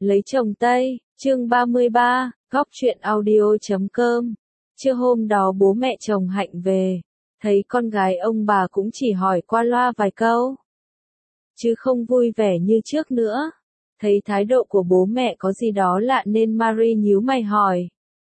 Lấy chồng Tây, chương 33, góc truyện audio.com. Trưa hôm đó bố mẹ chồng Hạnh về, thấy con gái ông bà cũng chỉ hỏi qua loa vài câu, chứ không vui vẻ như trước nữa. Thấy thái độ của bố mẹ có gì đó lạ nên Marie nhíu mày hỏi.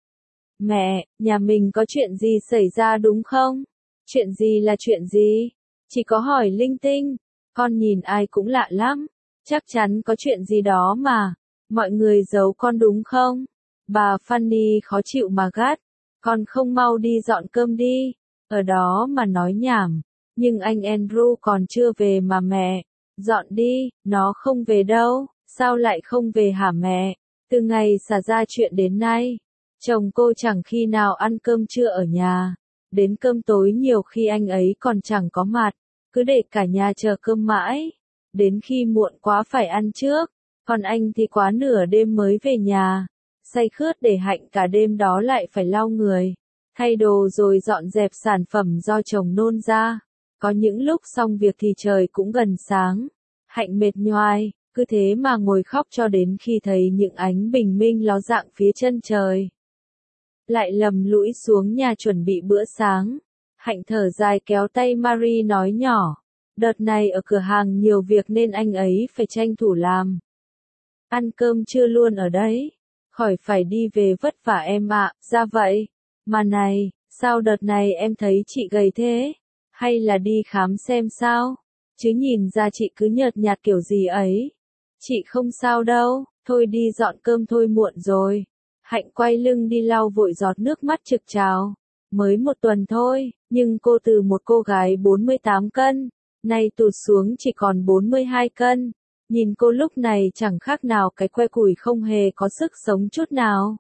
Mẹ, nhà mình có chuyện gì xảy ra đúng không? Chuyện gì là chuyện gì? Chỉ có hỏi linh tinh, con nhìn ai cũng lạ lắm. Chắc chắn có chuyện gì đó mà. Mọi người giấu con đúng không? Bà Fanny khó chịu mà gắt. Con không mau đi dọn cơm đi. Ở đó mà nói nhảm. Nhưng anh Andrew còn chưa về mà mẹ. Dọn đi, nó không về đâu. Sao lại không về hả mẹ? Từ ngày xảy ra chuyện đến nay, chồng cô chẳng khi nào ăn cơm trưa ở nhà. Đến cơm tối nhiều khi anh ấy còn chẳng có mặt. Cứ để cả nhà chờ cơm mãi. Đến khi muộn quá phải ăn trước. Còn anh thì quá nửa đêm mới về nhà. Say khướt để Hạnh cả đêm đó lại phải lau người, thay đồ rồi dọn dẹp sản phẩm do chồng nôn ra. Có những lúc xong việc thì trời cũng gần sáng. Hạnh mệt nhoài, cứ thế mà ngồi khóc cho đến khi thấy những ánh bình minh ló dạng phía chân trời. Lại lầm lũi xuống nhà chuẩn bị bữa sáng. Hạnh thở dài kéo tay Marie nói nhỏ. Đợt này ở cửa hàng nhiều việc nên anh ấy phải tranh thủ làm. Ăn cơm trưa luôn ở đấy. Khỏi phải đi về vất vả em ạ. Ra vậy. Mà này, sao đợt này em thấy chị gầy thế? Hay là đi khám xem sao? Chứ nhìn ra chị cứ nhợt nhạt kiểu gì ấy. Chị không sao đâu, thôi đi dọn cơm thôi muộn rồi. Hạnh quay lưng đi lau vội giọt nước mắt trực trào. Mới một tuần thôi, nhưng cô từ một cô gái 48 cân, nay tụt xuống chỉ còn 42 cân. Nhìn cô lúc này chẳng khác nào cái que củi không hề có sức sống chút nào.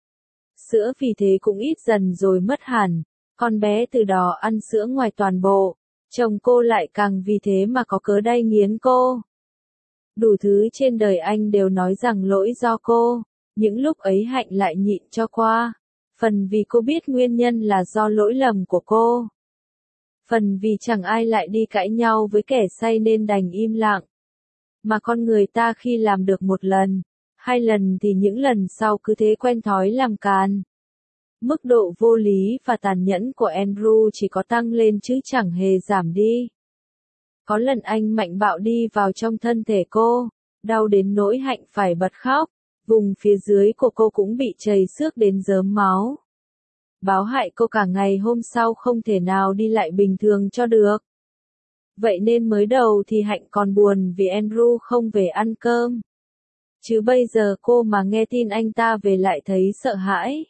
Sữa vì thế cũng ít dần rồi mất hẳn. Con bé từ đó ăn sữa ngoài toàn bộ. Chồng cô lại càng vì thế mà có cớ đay nghiến cô. Đủ thứ trên đời anh đều nói rằng lỗi do cô. Những lúc ấy Hạnh lại nhịn cho qua. Phần vì cô biết nguyên nhân là do lỗi lầm của cô. Phần vì chẳng ai lại đi cãi nhau với kẻ say nên đành im lặng. Mà con người ta khi làm được một lần, 2 lần thì những lần sau cứ thế quen thói làm càn. Mức độ vô lý và tàn nhẫn của Andrew chỉ có tăng lên chứ chẳng hề giảm đi. Có lần anh mạnh bạo đi vào trong thân thể cô, đau đến nỗi Hạnh phải bật khóc, vùng phía dưới của cô cũng bị trầy xước đến rớm máu. Báo hại cô cả ngày hôm sau không thể nào đi lại bình thường cho được. Vậy nên mới đầu thì Hạnh còn buồn vì Andrew không về ăn cơm. Chứ bây giờ cô mà nghe tin anh ta về lại thấy sợ hãi.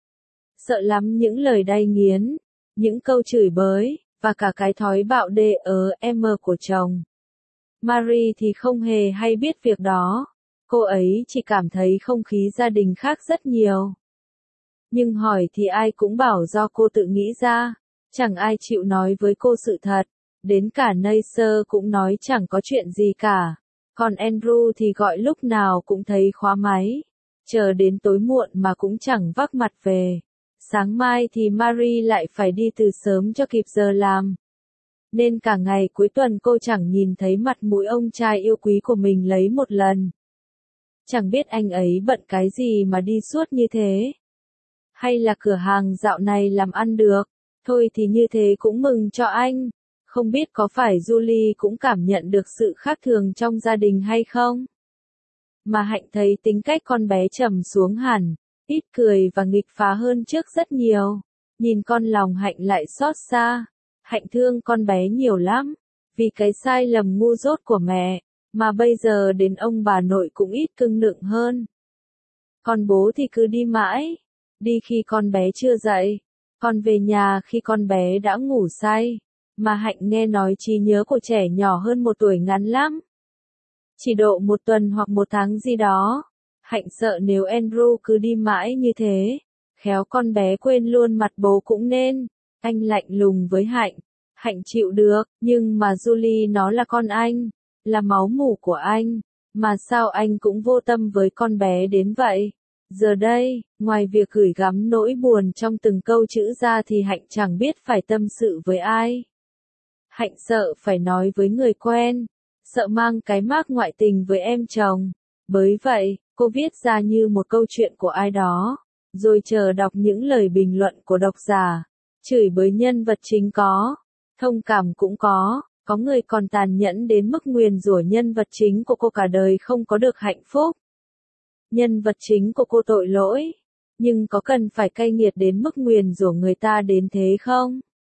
Sợ lắm những lời đay nghiến, những câu chửi bới, và cả cái thói bạo đê em của chồng. Marie thì không hề hay biết việc đó. Cô ấy chỉ cảm thấy không khí gia đình khác rất nhiều. Nhưng hỏi thì ai cũng bảo do cô tự nghĩ ra. Chẳng ai chịu nói với cô sự thật. Đến cả Neisser cũng nói chẳng có chuyện gì cả. Còn Andrew thì gọi lúc nào cũng thấy khóa máy. Chờ đến tối muộn mà cũng chẳng vác mặt về. Sáng mai thì Marie lại phải đi từ sớm cho kịp giờ làm. Nên cả ngày cuối tuần cô chẳng nhìn thấy mặt mũi ông trai yêu quý của mình lấy một lần. Chẳng biết anh ấy bận cái gì mà đi suốt như thế. Hay là cửa hàng dạo này làm ăn được. Thôi thì như thế cũng mừng cho anh. Không biết có phải Julie cũng cảm nhận được sự khác thường trong gia đình hay không? Mà Hạnh thấy tính cách con bé trầm xuống hẳn, ít cười và nghịch phá hơn trước rất nhiều. Nhìn con lòng Hạnh lại xót xa. Hạnh thương con bé nhiều lắm, vì cái sai lầm ngu dốt của mẹ, mà bây giờ đến ông bà nội cũng ít cưng nựng hơn. Còn bố thì cứ đi mãi, đi khi con bé chưa dậy, còn về nhà khi con bé đã ngủ say. Mà Hạnh nghe nói trí nhớ của trẻ nhỏ hơn 1 tuổi ngắn lắm. Chỉ độ 1 tuần hoặc 1 tháng gì đó. Hạnh sợ nếu Andrew cứ đi mãi như thế, khéo con bé quên luôn mặt bố cũng nên. Anh lạnh lùng với Hạnh. Hạnh chịu được, nhưng mà Julie nó là con anh, là máu mủ của anh. Mà sao anh cũng vô tâm với con bé đến vậy? Giờ đây, ngoài việc gửi gắm nỗi buồn trong từng câu chữ ra thì Hạnh chẳng biết phải tâm sự với ai. Hạnh sợ phải nói với người quen, sợ mang cái mác ngoại tình với em chồng. Bởi vậy, Cô viết ra như một câu chuyện của ai đó, rồi chờ đọc những lời bình luận của độc giả. Chửi bới nhân vật chính có, thông cảm cũng có người còn tàn nhẫn đến mức nguyền rủa nhân vật chính của cô cả đời không có được hạnh phúc. Nhân vật chính của cô tội lỗi, nhưng có cần phải cay nghiệt đến mức nguyền rủa người ta đến thế không?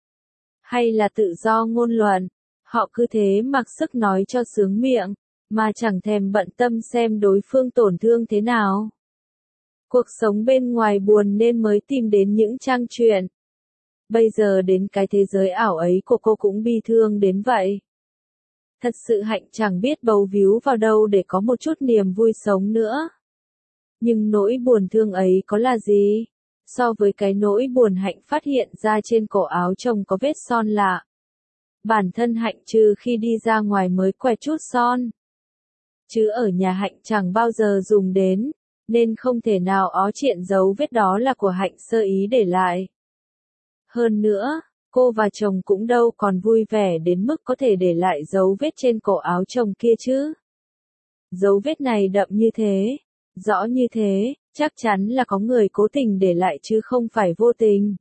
Hay là tự do ngôn luận, họ cứ thế mặc sức nói cho sướng miệng, mà chẳng thèm bận tâm xem đối phương tổn thương thế nào. Cuộc sống bên ngoài buồn nên mới tìm đến những trang truyện. Bây giờ đến cái thế giới ảo ấy của cô cũng bi thương đến vậy. Thật sự Hạnh chẳng biết bấu víu vào đâu để có một chút niềm vui sống nữa. Nhưng nỗi buồn thương ấy có là gì? So với cái nỗi buồn Hạnh phát hiện ra trên cổ áo chồng có vết son lạ. Bản thân Hạnh trừ khi đi ra ngoài mới quẹt chút son. Chứ ở nhà Hạnh chẳng bao giờ dùng đến, nên không thể nào ó triện dấu vết đó là của Hạnh sơ ý để lại. Hơn nữa, cô và chồng cũng đâu còn vui vẻ đến mức có thể để lại dấu vết trên cổ áo chồng kia chứ. Dấu vết này đậm như thế, rõ như thế, chắc chắn là có người cố tình để lại chứ không phải vô tình.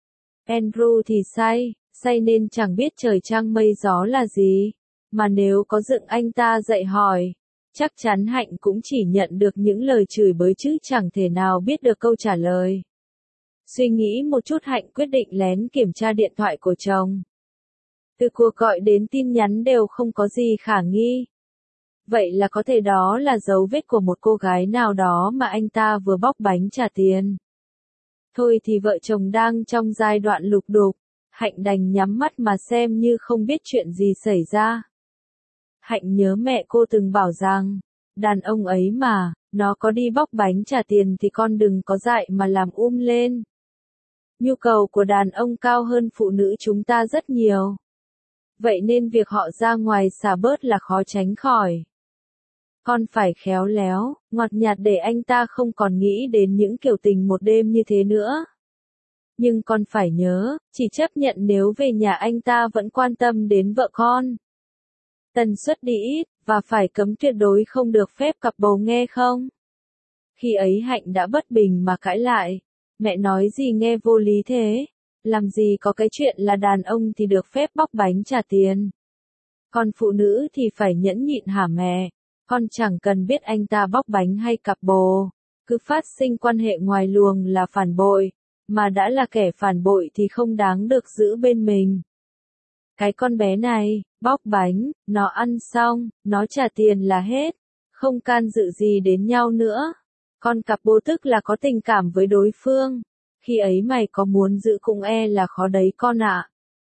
Andrew thì say nên chẳng biết trời trăng mây gió là gì, mà nếu có dựng anh ta dậy hỏi, chắc chắn Hạnh cũng chỉ nhận được những lời chửi bới chứ chẳng thể nào biết được câu trả lời. Suy nghĩ một chút Hạnh quyết định lén kiểm tra điện thoại của chồng. Từ cuộc gọi đến tin nhắn đều không có gì khả nghi. Vậy là có thể đó là dấu vết của một cô gái nào đó mà anh ta vừa bóc bánh trả tiền. Thôi thì vợ chồng đang trong giai đoạn lục đục, Hạnh đành nhắm mắt mà xem như không biết chuyện gì xảy ra. Hạnh nhớ mẹ cô từng bảo rằng, đàn ông ấy mà, nó có đi bóc bánh trả tiền thì con đừng có dại mà làm lên. Nhu cầu của đàn ông cao hơn phụ nữ chúng ta rất nhiều. Vậy nên việc họ ra ngoài xả bớt là khó tránh khỏi. Con phải khéo léo, ngọt nhạt để anh ta không còn nghĩ đến những kiểu tình một đêm như thế nữa. Nhưng con phải nhớ, chỉ chấp nhận nếu về nhà anh ta vẫn quan tâm đến vợ con. Tần suất đi ít, và phải cấm tuyệt đối không được phép cặp bầu nghe không? Khi ấy Hạnh đã bất bình mà cãi lại. Mẹ nói gì nghe vô lý thế? Làm gì có cái chuyện là đàn ông thì được phép bóc bánh trả tiền. Còn phụ nữ thì phải nhẫn nhịn hả mẹ? Con chẳng cần biết anh ta bóc bánh hay cặp bồ. Cứ phát sinh quan hệ ngoài luồng là phản bội. Mà đã là kẻ phản bội thì không đáng được giữ bên mình. Cái con bé này, bóc bánh, nó ăn xong, nó trả tiền là hết. Không can dự gì đến nhau nữa. Con cặp bồ tức là có tình cảm với đối phương. Khi ấy mày có muốn giữ cũng là khó đấy con ạ.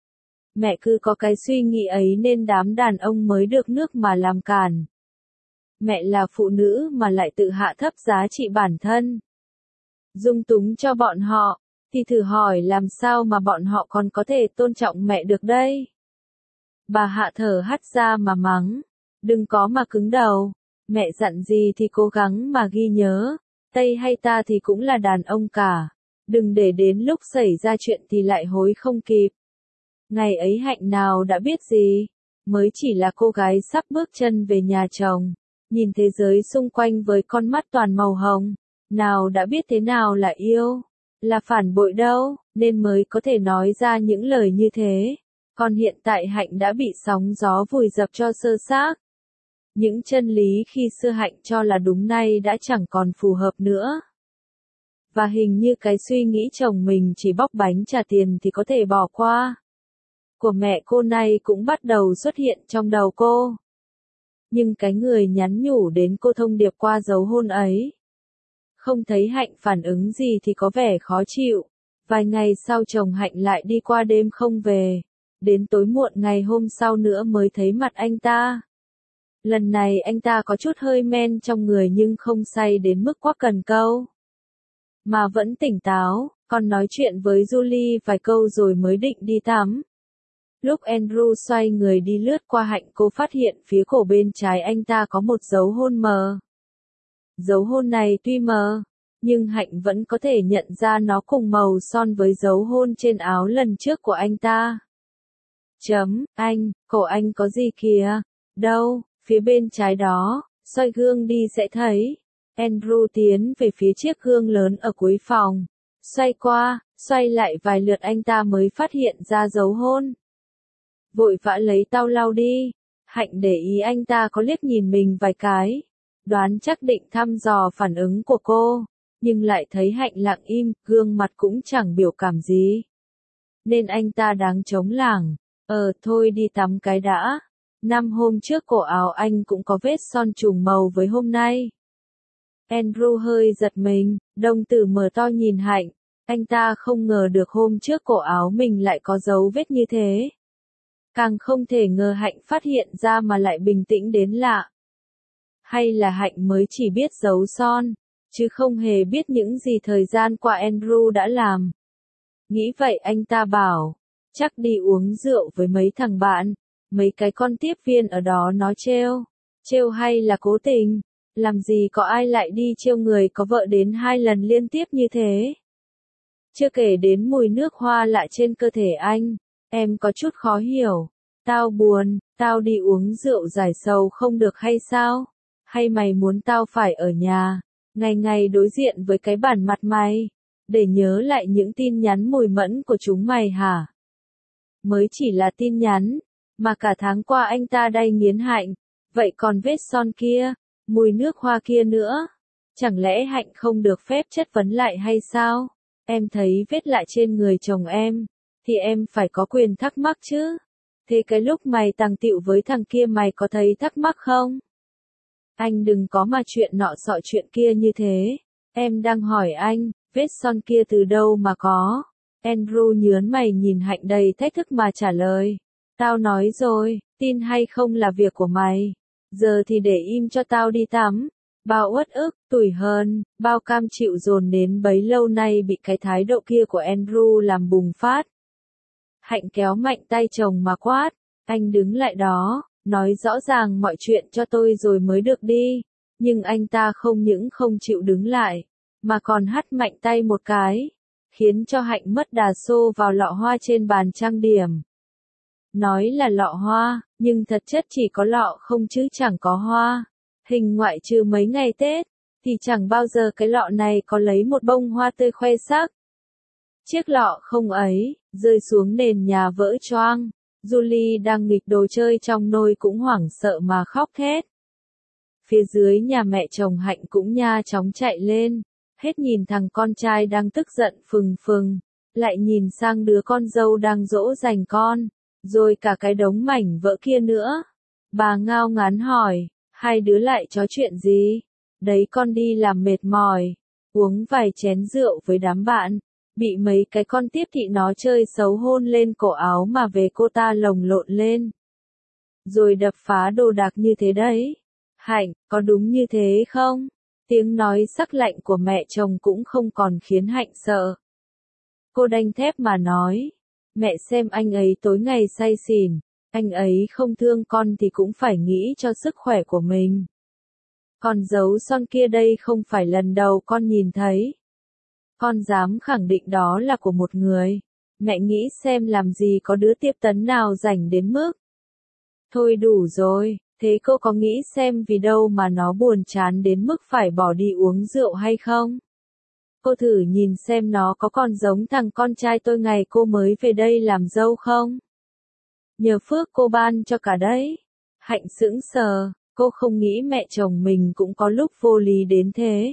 Mẹ cứ có cái suy nghĩ ấy nên đám đàn ông mới được nước mà làm cản. Mẹ là phụ nữ mà lại tự hạ thấp giá trị bản thân. Dung túng cho bọn họ, thì thử hỏi làm sao mà bọn họ còn có thể tôn trọng mẹ được đây? Bà Hạ thở hắt ra mà mắng. Đừng có mà cứng đầu. Mẹ dặn gì thì cố gắng mà ghi nhớ. Tây hay ta thì cũng là đàn ông cả. Đừng để đến lúc xảy ra chuyện thì lại hối không kịp. Ngày ấy Hạnh nào đã biết gì. Mới chỉ là cô gái sắp bước chân về nhà chồng. Nhìn thế giới xung quanh với con mắt toàn màu hồng. Nào đã biết thế nào là yêu. Là phản bội đâu, nên mới có thể nói ra những lời như thế. Còn hiện tại Hạnh đã bị sóng gió vùi dập cho sơ xác. Những chân lý khi xưa Hạnh cho là đúng nay đã chẳng còn phù hợp nữa. Và hình như cái suy nghĩ chồng mình chỉ bóc bánh trả tiền thì có thể bỏ qua. Của mẹ cô này cũng bắt đầu xuất hiện trong đầu cô. Nhưng cái người nhắn nhủ đến cô thông điệp qua dấu hôn ấy. Không thấy Hạnh phản ứng gì thì có vẻ khó chịu. Vài ngày sau chồng Hạnh lại đi qua đêm không về. Đến tối muộn ngày hôm sau nữa mới thấy mặt anh ta. Lần này anh ta có chút hơi men trong người nhưng không say đến mức quá cần câu. Mà vẫn tỉnh táo, còn nói chuyện với Julie vài câu rồi mới định đi tắm. Lúc Andrew xoay người đi lướt qua Hạnh cô phát hiện phía cổ bên trái anh ta có một dấu hôn mờ. Dấu hôn này tuy mờ, nhưng Hạnh vẫn có thể nhận ra nó cùng màu son với dấu hôn trên áo lần trước của anh ta. Cổ anh có gì kìa? Đâu, phía bên trái đó, soi gương đi sẽ thấy. Andrew tiến về phía chiếc gương lớn ở cuối phòng. Xoay qua, xoay lại vài lượt anh ta mới phát hiện ra dấu hôn. Vội vã lấy tao lau đi. Hạnh để ý anh ta có liếc nhìn mình vài cái. Đoán chắc định thăm dò phản ứng của cô. Nhưng lại thấy Hạnh lặng im, gương mặt cũng chẳng biểu cảm gì. Nên anh ta đáng chống lảng. Thôi đi tắm cái đã. 5 hôm trước cổ áo anh cũng có vết son trùng màu với hôm nay. Andrew hơi giật mình, đồng tử mở to nhìn Hạnh. Anh ta không ngờ được hôm trước cổ áo mình lại có dấu vết như thế. Càng không thể ngờ Hạnh phát hiện ra mà lại bình tĩnh đến lạ. Hay là Hạnh mới chỉ biết giấu son, chứ không hề biết những gì thời gian qua Andrew đã làm. Nghĩ vậy anh ta bảo, chắc đi uống rượu với mấy thằng bạn, mấy cái con tiếp viên ở đó nó trêu hay là cố tình, làm gì có ai lại đi trêu người có vợ đến 2 lần liên tiếp như thế. Chưa kể đến mùi nước hoa lạ trên cơ thể anh, em có chút khó hiểu. Tao buồn, tao đi uống rượu giải sầu không được hay sao? Hay mày muốn tao phải ở nhà, ngày ngày đối diện với cái bản mặt mày, để nhớ lại những tin nhắn mùi mẫn của chúng mày hả? Mới chỉ là tin nhắn, mà cả tháng qua anh ta đay nghiến Hạnh, vậy còn vết son kia, mùi nước hoa kia nữa, chẳng lẽ Hạnh không được phép chất vấn lại hay sao? Em thấy vết lạ trên người chồng em, thì em phải có quyền thắc mắc chứ. Thế cái lúc mày tàng tịu với thằng kia mày có thấy thắc mắc không? Anh đừng có mà chuyện nọ sọ chuyện kia như thế. Em đang hỏi anh, vết son kia từ đâu mà có? Andrew nhớn mày nhìn Hạnh đầy thách thức mà trả lời. Tao nói rồi, tin hay không là việc của mày. Giờ thì để im cho tao đi tắm. Bao uất ức, tủi hờn, bao cam chịu dồn đến bấy lâu nay bị cái thái độ kia của Andrew làm bùng phát. Hạnh kéo mạnh tay chồng mà quát, anh đứng lại đó, nói rõ ràng mọi chuyện cho tôi rồi mới được đi. Nhưng anh ta không những không chịu đứng lại, mà còn hất mạnh tay một cái, khiến cho Hạnh mất đà xô vào lọ hoa trên bàn trang điểm. Nói là lọ hoa, nhưng thật chất chỉ có lọ không chứ chẳng có hoa. Hình ngoại trừ mấy ngày Tết, thì chẳng bao giờ cái lọ này có lấy một bông hoa tươi khoe sắc. Chiếc lọ không ấy, rơi xuống nền nhà vỡ choang. Julie đang nghịch đồ chơi trong nôi cũng hoảng sợ mà khóc thét. Phía dưới nhà mẹ chồng Hạnh cũng nha chóng chạy lên, hết nhìn thằng con trai đang tức giận phừng phừng, lại nhìn sang đứa con dâu đang dỗ dành con, rồi cả cái đống mảnh vỡ kia nữa. Bà ngao ngán hỏi, hai đứa lại chó chuyện gì? Đấy con đi làm mệt mỏi, uống vài chén rượu với đám bạn, bị mấy cái con tiếp thị nó chơi xấu hôn lên cổ áo mà về cô ta lồng lộn lên. Rồi đập phá đồ đạc như thế đấy. Hạnh, có đúng như thế không? Tiếng nói sắc lạnh của mẹ chồng cũng không còn khiến Hạnh sợ. Cô đanh thép mà nói, mẹ xem anh ấy tối ngày say xỉn, anh ấy không thương con thì cũng phải nghĩ cho sức khỏe của mình. Còn dấu son kia đây không phải lần đầu con nhìn thấy. Con dám khẳng định đó là của một người. Mẹ nghĩ xem làm gì có đứa tiếp tấn nào rảnh đến mức. Thôi đủ rồi, thế cô có nghĩ xem vì đâu mà nó buồn chán đến mức phải bỏ đi uống rượu hay không? Cô thử nhìn xem nó có còn giống thằng con trai tôi ngày cô mới về đây làm dâu không? Nhờ phước cô ban cho cả đấy. Hạnh sững sờ, cô không nghĩ mẹ chồng mình cũng có lúc vô lý đến thế.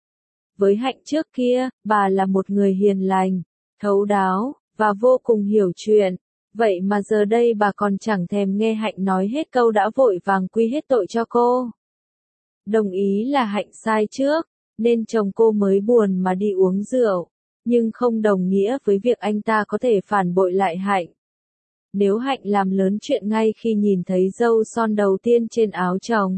Với Hạnh trước kia, bà là một người hiền lành, thấu đáo, và vô cùng hiểu chuyện. Vậy mà giờ đây bà còn chẳng thèm nghe Hạnh nói hết câu đã vội vàng quy hết tội cho cô. Đồng ý là Hạnh sai trước, nên chồng cô mới buồn mà đi uống rượu, nhưng không đồng nghĩa với việc anh ta có thể phản bội lại Hạnh. Nếu Hạnh làm lớn chuyện ngay khi nhìn thấy dâu son đầu tiên trên áo chồng,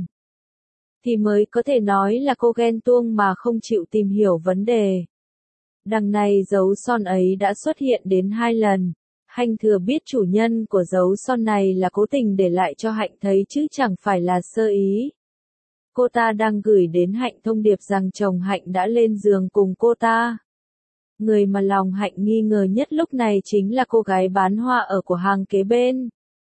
thì mới có thể nói là cô ghen tuông mà không chịu tìm hiểu vấn đề. Đằng này dấu son ấy đã xuất hiện đến 2 lần. Hạnh thừa biết chủ nhân của dấu son này là cố tình để lại cho Hạnh thấy chứ chẳng phải là sơ ý. Cô ta đang gửi đến Hạnh thông điệp rằng chồng Hạnh đã lên giường cùng cô ta. Người mà lòng Hạnh nghi ngờ nhất lúc này chính là cô gái bán hoa ở của hàng kế bên.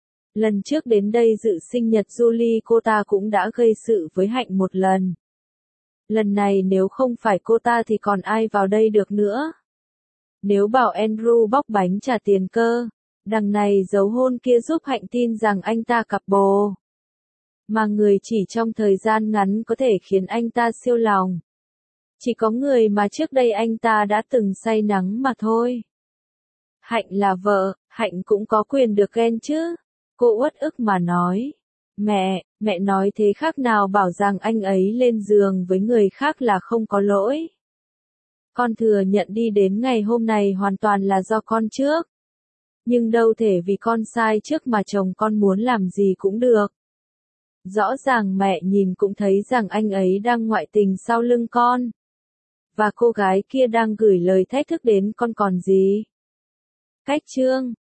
Lần trước đến đây dự sinh nhật Julie cô ta cũng đã gây sự với Hạnh một lần. Lần này nếu không phải cô ta thì còn ai vào đây được nữa. Nếu bảo Andrew bóc bánh trả tiền cơ, đằng này giấu hôn kia giúp Hạnh tin rằng anh ta cặp bồ. Mà người chỉ trong thời gian ngắn có thể khiến anh ta siêu lòng. Chỉ có người mà trước đây anh ta đã từng say nắng mà thôi. Hạnh là vợ, Hạnh cũng có quyền được ghen chứ. Cô uất ức mà nói. Mẹ nói thế khác nào bảo rằng anh ấy lên giường với người khác là không có lỗi. Con thừa nhận đi đến ngày hôm này hoàn toàn là do con trước. Nhưng đâu thể vì con sai trước mà chồng con muốn làm gì cũng được. Rõ ràng mẹ nhìn cũng thấy rằng anh ấy đang ngoại tình sau lưng con. Và cô gái kia đang gửi lời thách thức đến con còn gì. Cách chương